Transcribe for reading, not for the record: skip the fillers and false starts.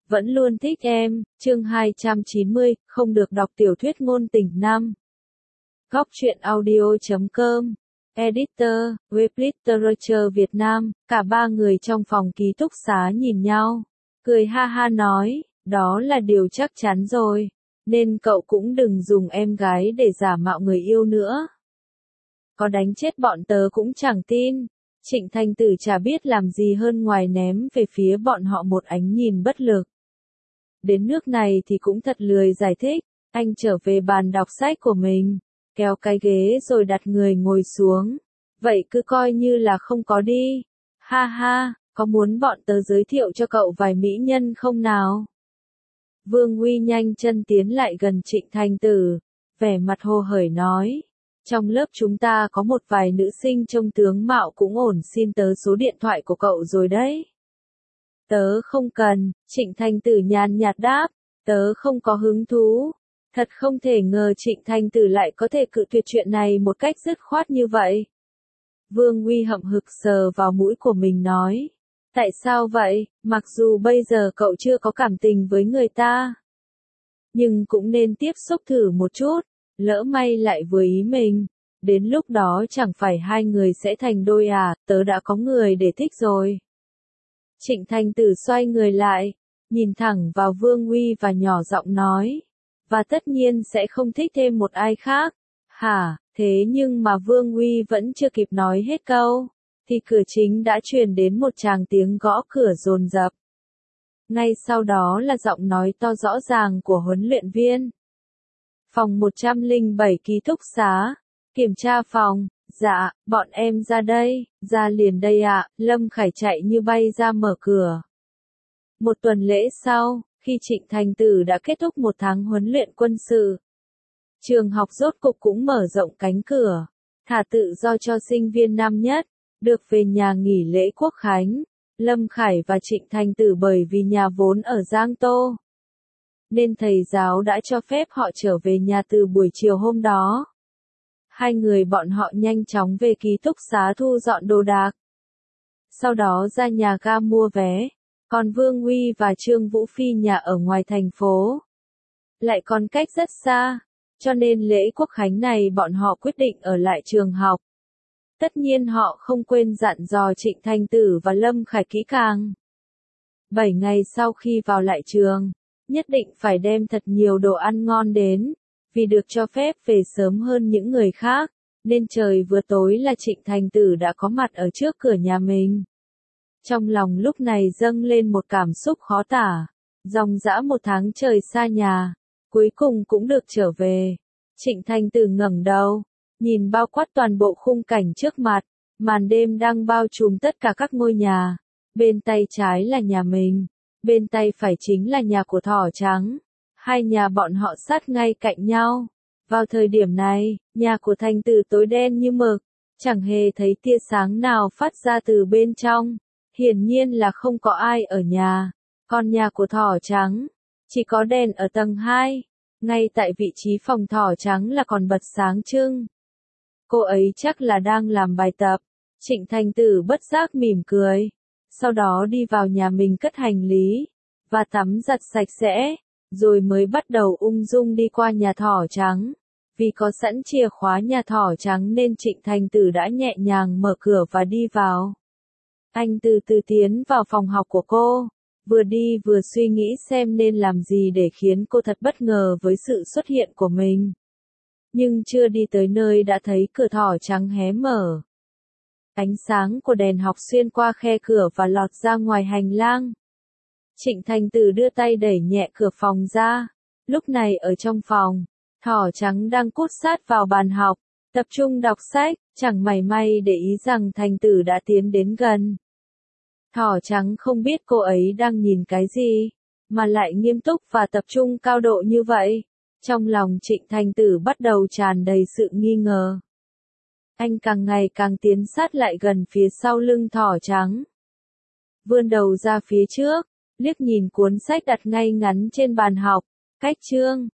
vẫn luôn thích em, chương 290, không được đọc tiểu thuyết ngôn tình nam. Góc truyện audio.com, Editor, Web Literature Việt Nam, cả ba người trong phòng ký túc xá nhìn nhau, cười ha ha nói, đó là điều chắc chắn rồi, nên cậu cũng đừng dùng em gái để giả mạo người yêu nữa. Có đánh chết bọn tớ cũng chẳng tin. Trịnh Thanh Tử chả biết làm gì hơn ngoài ném về phía bọn họ một ánh nhìn bất lực. Đến nước này thì cũng thật lười giải thích, anh trở về bàn đọc sách của mình, kéo cái ghế rồi đặt người ngồi xuống. Vậy cứ coi như là không có đi. Ha ha, có muốn bọn tớ giới thiệu cho cậu vài mỹ nhân không nào? Vương Uy nhanh chân tiến lại gần Trịnh Thanh Tử, vẻ mặt hồ hởi nói. Trong lớp chúng ta có một vài nữ sinh trông tướng mạo cũng ổn, xin tớ số điện thoại của cậu rồi đấy. Tớ không cần, Trịnh Thanh Tử nhàn nhạt đáp, tớ không có hứng thú. Thật không thể ngờ Trịnh Thanh Tử lại có thể cự tuyệt chuyện này một cách dứt khoát như vậy. Vương Uy hậm hực sờ vào mũi của mình nói. Tại sao vậy, mặc dù bây giờ cậu chưa có cảm tình với người ta, nhưng cũng nên tiếp xúc thử một chút. Lỡ may lại vừa ý mình, đến lúc đó chẳng phải hai người sẽ thành đôi à, tớ đã có người để thích rồi. Trịnh Thanh Tử xoay người lại, nhìn thẳng vào Vương Uy và nhỏ giọng nói, và tất nhiên sẽ không thích thêm một ai khác. Hả, thế nhưng mà Vương Uy vẫn chưa kịp nói hết câu, thì cửa chính đã truyền đến một tràng tiếng gõ cửa dồn dập. Ngay sau đó là giọng nói to rõ ràng của huấn luyện viên. Phòng 107 ký túc xá, kiểm tra phòng, dạ, bọn em ra đây, ra liền đây ạ, Lâm Khải chạy như bay ra mở cửa. Một tuần lễ sau, khi Trịnh Thanh Tử đã kết thúc một tháng huấn luyện quân sự, trường học rốt cục cũng mở rộng cánh cửa, thả tự do cho sinh viên năm nhất, được về nhà nghỉ lễ Quốc khánh. Lâm Khải và Trịnh Thanh Tử bởi vì nhà vốn ở Giang Tô, nên thầy giáo đã cho phép họ trở về nhà từ buổi chiều hôm đó. Hai người bọn họ nhanh chóng về ký túc xá thu dọn đồ đạc. Sau đó ra nhà ga mua vé, còn Vương Uy và Trương Vũ Phi nhà ở ngoài thành phố, lại còn cách rất xa, cho nên lễ Quốc khánh này bọn họ quyết định ở lại trường học. Tất nhiên họ không quên dặn dò Trịnh Thanh Tử và Lâm Khải kỹ càng. 7 ngày sau khi vào lại trường, nhất định phải đem thật nhiều đồ ăn ngon đến, vì được cho phép về sớm hơn những người khác, nên trời vừa tối là Trịnh Thanh Tử đã có mặt ở trước cửa nhà mình. Trong lòng lúc này dâng lên một cảm xúc khó tả, dòng dã một tháng trời xa nhà, cuối cùng cũng được trở về. Trịnh Thanh Tử ngẩng đầu, nhìn bao quát toàn bộ khung cảnh trước mặt, màn đêm đang bao trùm tất cả các ngôi nhà, bên tay trái là nhà mình. Bên tay phải chính là nhà của Thỏ Trắng. Hai nhà bọn họ sát ngay cạnh nhau. Vào thời điểm này, nhà của Thanh Tử tối đen như mực, chẳng hề thấy tia sáng nào phát ra từ bên trong. Hiển nhiên là không có ai ở nhà. Còn nhà của Thỏ Trắng, chỉ có đèn ở tầng 2. Ngay tại vị trí phòng Thỏ Trắng là còn bật sáng trưng. Cô ấy chắc là đang làm bài tập. Trịnh Thanh Tử bất giác mỉm cười. Sau đó đi vào nhà mình cất hành lý, và tắm giặt sạch sẽ, rồi mới bắt đầu ung dung đi qua nhà Thỏ Trắng. Vì có sẵn chìa khóa nhà Thỏ Trắng nên Trịnh Thanh Tử đã nhẹ nhàng mở cửa và đi vào. Anh từ từ tiến vào phòng học của cô, vừa đi vừa suy nghĩ xem nên làm gì để khiến cô thật bất ngờ với sự xuất hiện của mình. Nhưng chưa đi tới nơi đã thấy cửa Thỏ Trắng hé mở. Ánh sáng của đèn học xuyên qua khe cửa và lọt ra ngoài hành lang. Trịnh Thanh Tử đưa tay đẩy nhẹ cửa phòng ra. Lúc này ở trong phòng, Thỏ Trắng đang cút sát vào bàn học, tập trung đọc sách, chẳng mảy may để ý rằng Thanh Tử đã tiến đến gần. Thỏ Trắng không biết cô ấy đang nhìn cái gì, mà lại nghiêm túc và tập trung cao độ như vậy. Trong lòng Trịnh Thanh Tử bắt đầu tràn đầy sự nghi ngờ. Anh càng ngày càng tiến sát lại gần phía sau lưng Thỏ Trắng. Vươn đầu ra phía trước, liếc nhìn cuốn sách đặt ngay ngắn trên bàn học, cách chương,